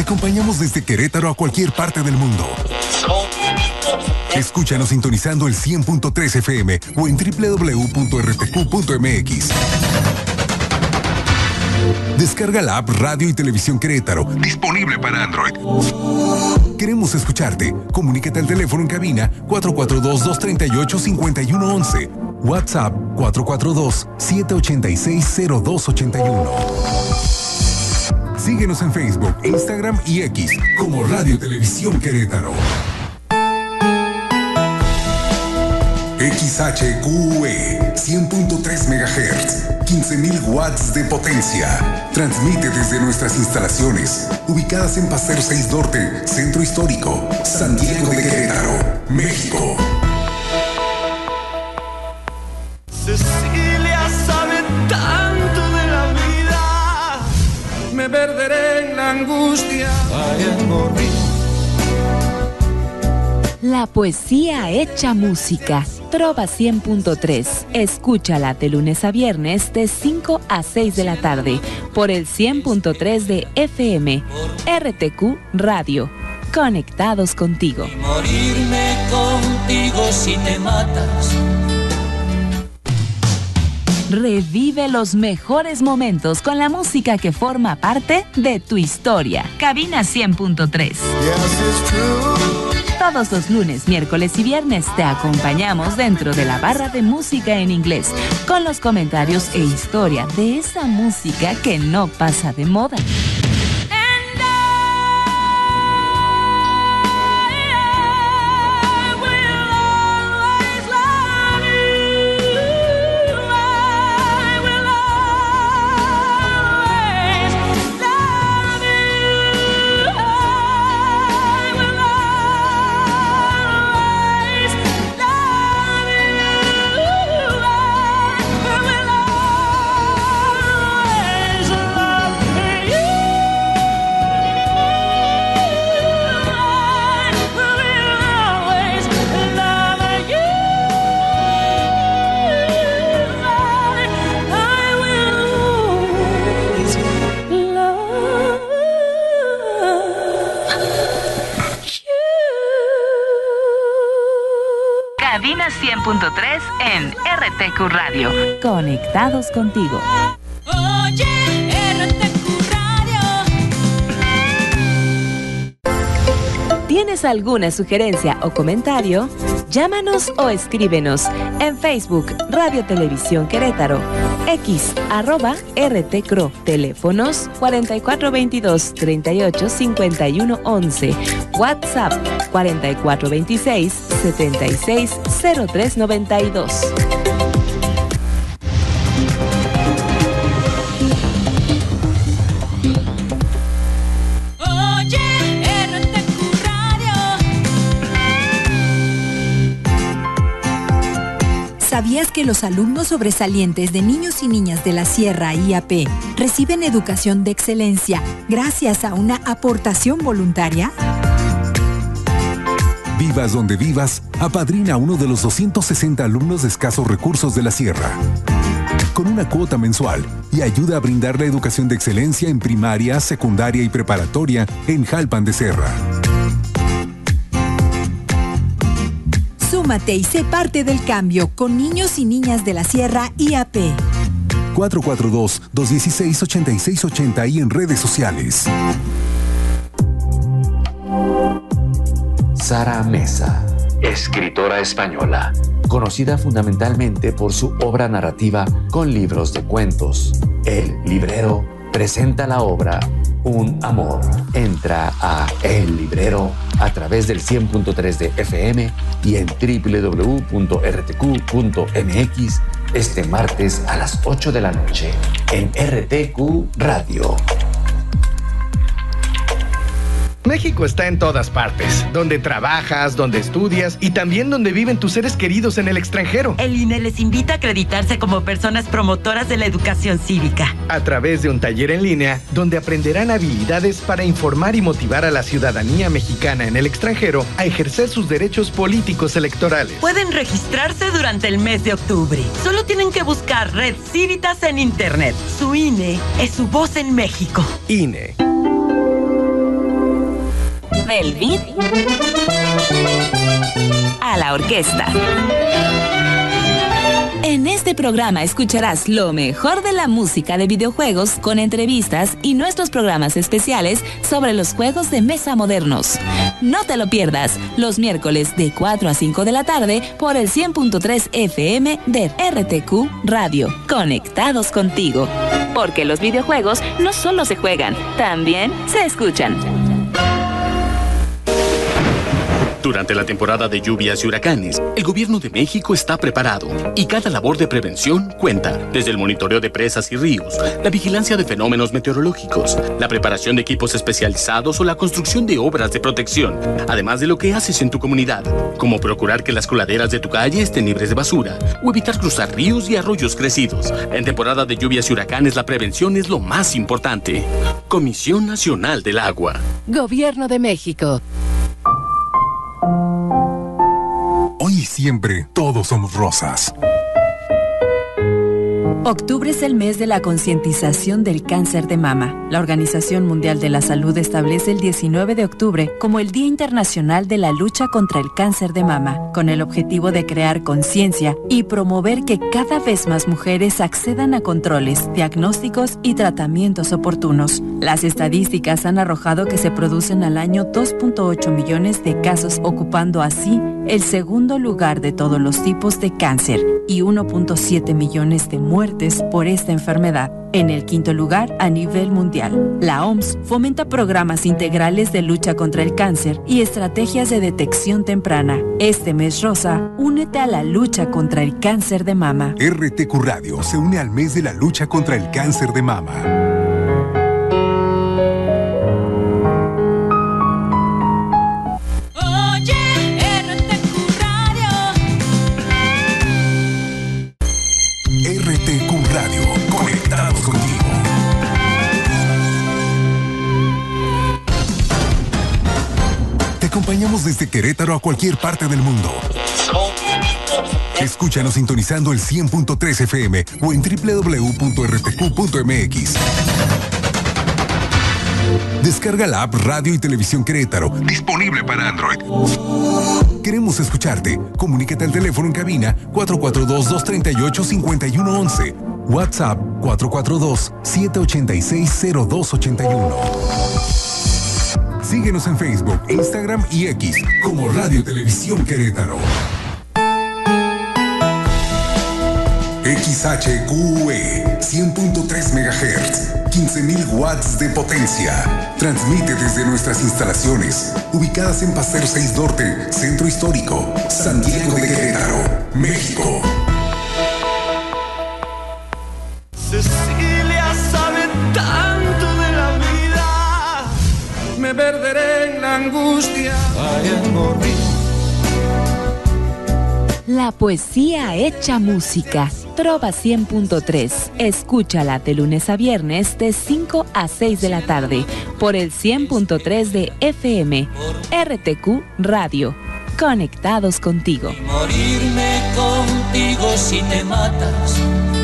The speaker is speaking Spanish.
acompañamos desde Querétaro a cualquier parte del mundo. Escúchanos sintonizando el 100.3 FM o en www.rtq.mx. Descarga la app Radio y Televisión Querétaro, disponible para Android. Queremos escucharte. Comunícate al teléfono en cabina 442-238-5111. WhatsApp 442-786-0281. Síguenos en Facebook, Instagram y X como Radio Televisión Querétaro. XHQE 100.3 MHz, 15.000 watts de potencia. Transmite desde nuestras instalaciones, ubicadas en Paseo 6 Norte, Centro Histórico, San Diego de Querétaro, México. Cecilia sabe tanto de la vida, me perderé en la angustia. Ay, amor mío. La poesía hecha música. Trova 100.3. Escúchala de lunes a viernes de 5 a 6 de la tarde por el 100.3 de FM. RTQ Radio. Conectados contigo. Y morirme contigo si te matas. Revive los mejores momentos con la música que forma parte de tu historia. Cabina 100.3. Todos los lunes, miércoles y viernes te acompañamos dentro de la barra de música en inglés con los comentarios e historia de esa música que no pasa de moda. Cabina 100.3 en RTQ Radio. Conectados contigo. Oye, RTQ Radio. ¿Tienes alguna sugerencia o comentario? Llámanos o escríbenos en Facebook Radio Televisión Querétaro, X @RTCRO, teléfonos 4422-385111, WhatsApp 4426-760392. ¿Sabías que los alumnos sobresalientes de niños y niñas de la Sierra IAP reciben educación de excelencia gracias a una aportación voluntaria? Vivas donde vivas, apadrina a uno de los 260 alumnos de escasos recursos de la Sierra. Con una cuota mensual y ayuda a brindar la educación de excelencia en primaria, secundaria y preparatoria en Jalpan de Serra. Súmate y sé parte del cambio con niños y niñas de la Sierra IAP. 442-216-8680 y en redes sociales. Sara Mesa, escritora española, conocida fundamentalmente por su obra narrativa con libros de cuentos. El Librero presenta la obra Un Amor. Entra a El Librero a través del 100.3 de FM y en www.rtq.mx este martes a las 8 de la noche en RTQ Radio. México está en todas partes, donde trabajas, donde estudias y también donde viven tus seres queridos en el extranjero. El INE les invita a acreditarse como personas promotoras de la educación cívica. A través de un taller en línea, donde aprenderán habilidades para informar y motivar a la ciudadanía mexicana en el extranjero a ejercer sus derechos políticos electorales. Pueden registrarse durante el mes de octubre. Solo tienen que buscar Red Civitas en Internet. Su INE es su voz en México. INE. Del beat a la orquesta. En este programa escucharás lo mejor de la música de videojuegos con entrevistas y nuestros programas especiales sobre los juegos de mesa modernos. No te lo pierdas, los miércoles de 4 a 5 de la tarde por el 100.3 FM de RTQ Radio. Conectados contigo. Porque los videojuegos no solo se juegan, también se escuchan. Durante la temporada de lluvias y huracanes, el Gobierno de México está preparado y cada labor de prevención cuenta, desde el monitoreo de presas y ríos, la vigilancia de fenómenos meteorológicos, la preparación de equipos especializados o la construcción de obras de protección, además de lo que haces en tu comunidad, como procurar que las coladeras de tu calle estén libres de basura o evitar cruzar ríos y arroyos crecidos. En temporada de lluvias y huracanes, la prevención es lo más importante. Comisión Nacional del Agua. Gobierno de México. Hoy y siempre, todos somos rosas. Octubre es el mes de la concientización del cáncer de mama. La Organización Mundial de la Salud establece el 19 de octubre como el Día Internacional de la Lucha contra el Cáncer de Mama, con el objetivo de crear conciencia y promover que cada vez más mujeres accedan a controles, diagnósticos y tratamientos oportunos. Las estadísticas han arrojado que se producen al año 2.8 millones de casos, ocupando así el segundo lugar de todos los tipos de cáncer y 1.7 millones de muertes por esta enfermedad. En el quinto lugar a nivel mundial. La OMS fomenta programas integrales de lucha contra el cáncer y estrategias de detección temprana. Este mes rosa, únete a la lucha contra el cáncer de mama. RTQ Radio se une al mes de la lucha contra el cáncer de mama. Acompañamos desde Querétaro a cualquier parte del mundo. Escúchanos sintonizando el 100.3 FM o en www.rtq.mx. Descarga la app Radio y Televisión Querétaro, disponible para Android. Queremos escucharte. Comunícate al teléfono en cabina 442-238-5111. WhatsApp 442-786-0281. Síguenos en Facebook, Instagram y X como Radio Televisión Querétaro. XHQE 100.3 MHz, 15.000 watts de potencia. Transmite desde nuestras instalaciones, ubicadas en Paseo 6 Norte, Centro Histórico, Santiago de Querétaro, México. Cecilia sabe tanto de la vida, me perderé en la angustia. La poesía hecha música. Trova 100.3. Escúchala de lunes a viernes de 5 a 6 de la tarde por el 100.3 de FM. RTQ Radio. Conectados contigo. Morirme contigo si te matas.